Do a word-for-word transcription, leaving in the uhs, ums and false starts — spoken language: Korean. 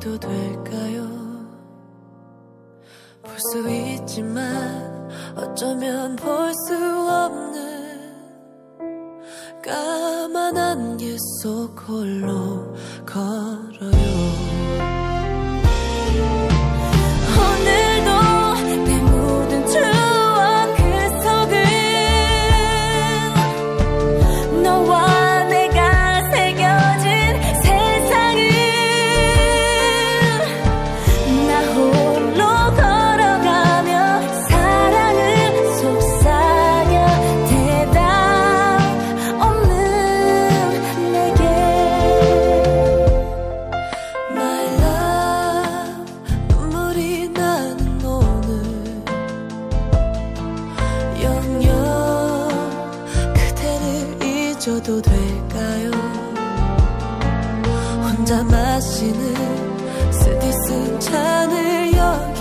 해도 될까요? 볼 수 있지만 어쩌면 볼 수 없는 까만 안개 속 홀로 걸어요. 오늘도 내 모든 추억 그 속은 너와 내가 새겨진 세상은 나 홀로 걸어가며 사랑을 속삭여 대답 없는 내게 My love 눈물이 나는 오늘 영영 그대를 잊어도 될까요? 혼자 마시는 스디슨 잔을 열